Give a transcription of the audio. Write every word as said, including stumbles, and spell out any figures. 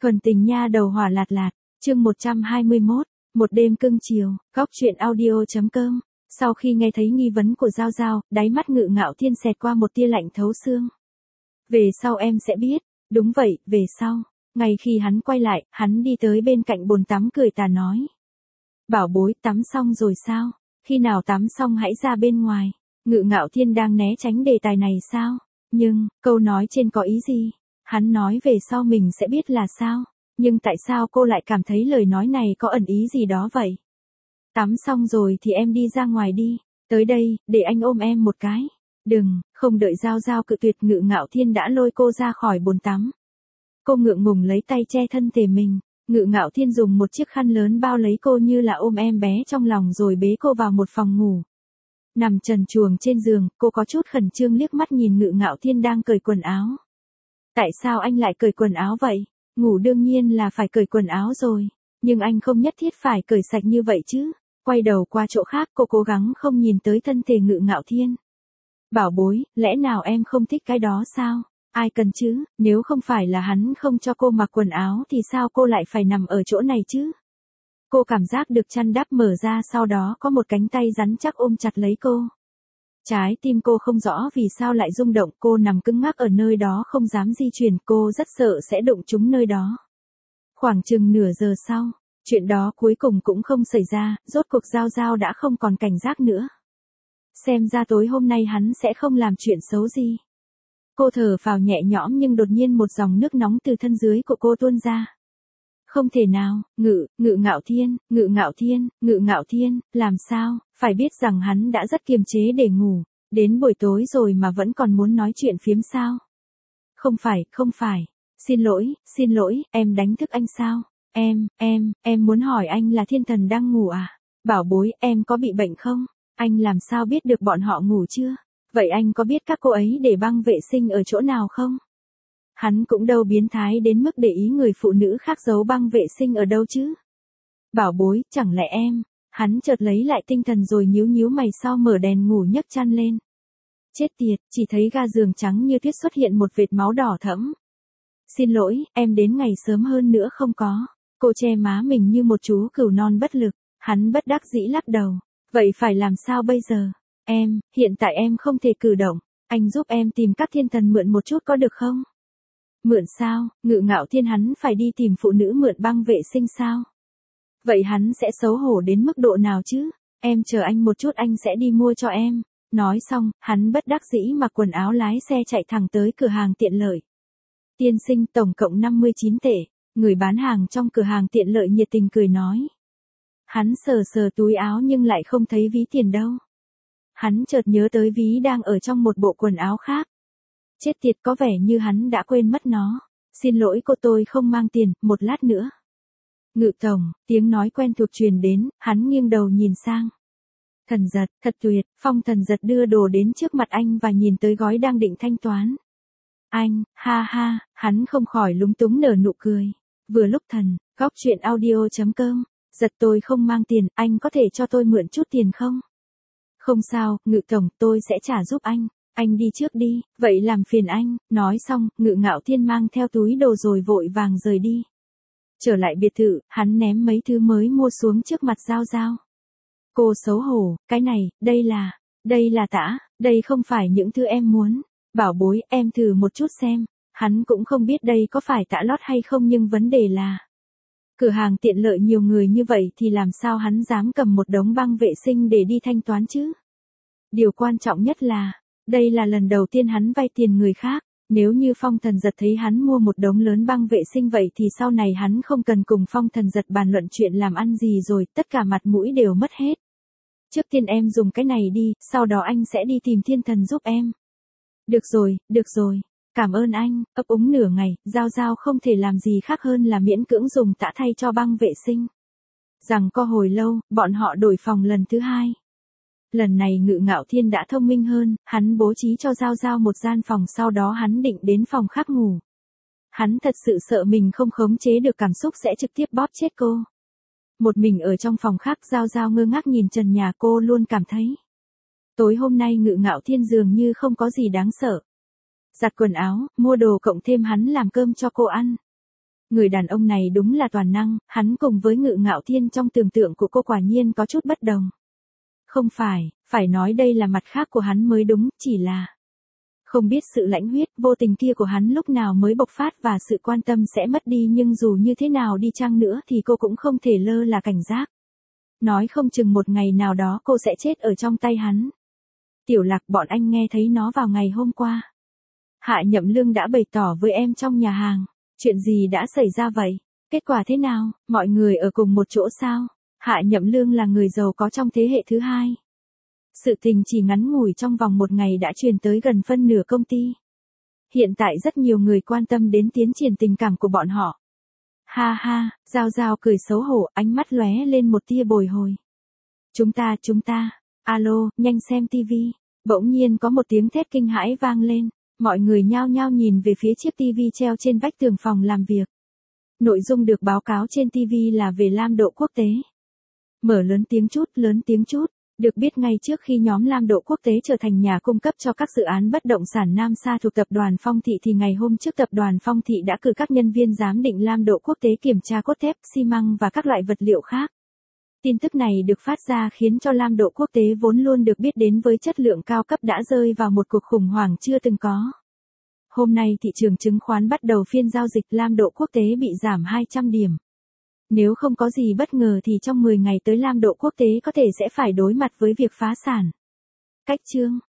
Thuần tình nha đầu hỏa lạt lạt, chương một trăm hai mươi mốt, một đêm cưng chiều, góc truyện audio.com. Sau khi nghe thấy nghi vấn của Giao Giao, đáy mắt Ngự Ngạo Thiên xẹt qua một tia lạnh thấu xương. Về sau em sẽ biết, đúng vậy, về sau. Ngay khi hắn quay lại, hắn đi tới bên cạnh bồn tắm cười tà nói. Bảo bối, tắm xong rồi sao? Khi nào tắm xong hãy ra bên ngoài. Ngự Ngạo Thiên đang né tránh đề tài này sao? Nhưng, câu nói trên có ý gì? Hắn nói về sau mình sẽ biết là sao? Nhưng tại sao cô lại cảm thấy lời nói này có ẩn ý gì đó vậy? Tắm xong rồi thì em đi ra ngoài đi. Tới đây, để anh ôm em một cái. Đừng, không đợi Giao Giao cự tuyệt, Ngự Ngạo Thiên đã lôi cô ra khỏi bồn tắm. Cô ngượng ngùng lấy tay che thân thể mình. Ngự Ngạo Thiên dùng một chiếc khăn lớn bao lấy cô như là ôm em bé trong lòng rồi bế cô vào một phòng ngủ. Nằm trần truồng trên giường, cô có chút khẩn trương liếc mắt nhìn Ngự Ngạo Thiên đang cởi quần áo. Tại sao anh lại cởi quần áo vậy? Ngủ đương nhiên là phải cởi quần áo rồi. Nhưng anh không nhất thiết phải cởi sạch như vậy chứ. Quay đầu qua chỗ khác, cô cố gắng không nhìn tới thân thể Ngự Ngạo Thiên. Bảo bối, lẽ nào em không thích cái đó sao? Ai cần chứ, nếu không phải là hắn không cho cô mặc quần áo thì sao cô lại phải nằm ở chỗ này chứ? Cô cảm giác được chăn đắp mở ra, sau đó có một cánh tay rắn chắc ôm chặt lấy cô. Trái tim cô không rõ vì sao lại rung động, cô nằm cứng ngắc ở nơi đó không dám di chuyển, cô rất sợ sẽ đụng trúng nơi đó. Khoảng chừng nửa giờ sau, chuyện đó cuối cùng cũng không xảy ra, rốt cuộc Giao Giao đã không còn cảnh giác nữa. Xem ra tối hôm nay hắn sẽ không làm chuyện xấu gì. Cô thở phào nhẹ nhõm nhưng đột nhiên một dòng nước nóng từ thân dưới của cô tuôn ra. Không thể nào, ngự, ngự ngạo thiên, ngự ngạo thiên, ngự ngạo thiên, làm sao, phải biết rằng hắn đã rất kiềm chế để ngủ, đến buổi tối rồi mà vẫn còn muốn nói chuyện phiếm sao. Không phải, không phải, xin lỗi, xin lỗi, em đánh thức anh sao, em, em, em muốn hỏi anh là thiên thần đang ngủ à, bảo bối, em có bị bệnh không, anh làm sao biết được bọn họ ngủ chưa, vậy anh có biết các cô ấy để băng vệ sinh ở chỗ nào không? Hắn cũng đâu biến thái đến mức để ý người phụ nữ khác giấu băng vệ sinh ở đâu chứ. Bảo bối, chẳng lẽ em, hắn chợt lấy lại tinh thần rồi nhíu nhíu mày, sau mở đèn ngủ nhấc chăn lên. Chết tiệt, chỉ thấy ga giường trắng như tuyết xuất hiện một vệt máu đỏ thẫm. Xin lỗi, em đến ngày sớm hơn nữa không có. Cô che má mình như một chú cừu non bất lực, hắn bất đắc dĩ lắc đầu. Vậy phải làm sao bây giờ? Em, hiện tại em không thể cử động, anh giúp em tìm các thiên thần mượn một chút có được không? Mượn sao? Ngự Ngạo Thiên hắn phải đi tìm phụ nữ mượn băng vệ sinh sao? Vậy hắn sẽ xấu hổ đến mức độ nào chứ? Em chờ anh một chút, anh sẽ đi mua cho em. Nói xong, hắn bất đắc dĩ mặc quần áo lái xe chạy thẳng tới cửa hàng tiện lợi. Tiên sinh, tổng cộng năm mươi chín tệ. Người bán hàng trong cửa hàng tiện lợi nhiệt tình cười nói. Hắn sờ sờ túi áo nhưng lại không thấy ví tiền đâu. Hắn chợt nhớ tới ví đang ở trong một bộ quần áo khác. Chết tiệt, có vẻ như hắn đã quên mất nó. Xin lỗi cô, tôi không mang tiền, một lát nữa. Ngự tổng, tiếng nói quen thuộc truyền đến, hắn nghiêng đầu nhìn sang. Thần Giật, thật tuyệt, Phong Thần Giật đưa đồ đến trước mặt anh và nhìn tới gói đang định thanh toán. Anh, ha ha, hắn không khỏi lúng túng nở nụ cười. Vừa lúc thần, góc truyện audio.com, Giật tôi không mang tiền, anh có thể cho tôi mượn chút tiền không? Không sao, Ngự tổng, tôi sẽ trả giúp anh. Anh đi trước đi, vậy làm phiền anh. Nói xong, Ngự Ngạo Thiên mang theo túi đồ rồi vội vàng rời đi. Trở lại biệt thự, hắn ném mấy thứ mới mua xuống trước mặt Giao Giao. Cô xấu hổ, cái này, đây là, đây là tã, đây không phải những thứ em muốn. Bảo bối, em thử một chút xem. Hắn cũng không biết đây có phải tã lót hay không, nhưng vấn đề là cửa hàng tiện lợi nhiều người như vậy thì làm sao hắn dám cầm một đống băng vệ sinh để đi thanh toán chứ? Điều quan trọng nhất là đây là lần đầu tiên hắn vay tiền người khác, nếu như Phong Thần Giật thấy hắn mua một đống lớn băng vệ sinh vậy thì sau này hắn không cần cùng Phong Thần Giật bàn luận chuyện làm ăn gì rồi, tất cả mặt mũi đều mất hết. Trước tiên em dùng cái này đi, sau đó anh sẽ đi tìm thiên thần giúp em. Được rồi, được rồi, cảm ơn anh, ấp úng nửa ngày, Giao Giao không thể làm gì khác hơn là miễn cưỡng dùng tã thay cho băng vệ sinh. Rằng co hồi lâu, bọn họ đổi phòng lần thứ hai. Lần này Ngự Ngạo Thiên đã thông minh hơn, hắn bố trí cho Giao Giao một gian phòng, sau đó hắn định đến phòng khác ngủ. Hắn thật sự sợ mình không khống chế được cảm xúc sẽ trực tiếp bóp chết cô. Một mình ở trong phòng khác, Giao Giao ngơ ngác nhìn trần nhà, cô luôn cảm thấy tối hôm nay Ngự Ngạo Thiên dường như không có gì đáng sợ. Giặt quần áo, mua đồ cộng thêm hắn làm cơm cho cô ăn. Người đàn ông này đúng là toàn năng, hắn cùng với Ngự Ngạo Thiên trong tưởng tượng của cô quả nhiên có chút bất đồng. Không phải, phải nói đây là mặt khác của hắn mới đúng, chỉ là không biết sự lãnh huyết vô tình kia của hắn lúc nào mới bộc phát và sự quan tâm sẽ mất đi, nhưng dù như thế nào đi chăng nữa thì cô cũng không thể lơ là cảnh giác. Nói không chừng một ngày nào đó cô sẽ chết ở trong tay hắn. Tiểu Lạc, bọn anh nghe thấy nó vào ngày hôm qua. Hạ Nhậm Lương đã bày tỏ với em trong nhà hàng. Chuyện gì đã xảy ra vậy? Kết quả thế nào? Mọi người ở cùng một chỗ sao? Hạ Nhậm Lương là người giàu có trong thế hệ thứ hai. Sự tình chỉ ngắn ngủi trong vòng một ngày đã truyền tới gần phân nửa công ty. Hiện tại rất nhiều người quan tâm đến tiến triển tình cảm của bọn họ. Ha ha, Giao Giao cười xấu hổ, ánh mắt lóe lên một tia bồi hồi. Chúng ta, chúng ta, alo, nhanh xem tivi. Bỗng nhiên có một tiếng thét kinh hãi vang lên. Mọi người nhao nhao nhìn về phía chiếc tivi treo trên vách tường phòng làm việc. Nội dung được báo cáo trên tivi là về Lam Độ Quốc tế. Mở lớn tiếng chút, lớn tiếng chút. Được biết ngay trước khi nhóm Lam Độ Quốc tế trở thành nhà cung cấp cho các dự án bất động sản Nam Sa thuộc tập đoàn Phong Thị thì ngày hôm trước tập đoàn Phong Thị đã cử các nhân viên giám định Lam Độ Quốc tế kiểm tra cốt thép, xi măng và các loại vật liệu khác. Tin tức này được phát ra khiến cho Lam Độ Quốc tế vốn luôn được biết đến với chất lượng cao cấp đã rơi vào một cuộc khủng hoảng chưa từng có. Hôm nay thị trường chứng khoán bắt đầu phiên giao dịch, Lam Độ Quốc tế bị giảm hai trăm điểm. Nếu không có gì bất ngờ thì trong mười ngày tới Lam Độ Quốc tế có thể sẽ phải đối mặt với việc phá sản. Cách chương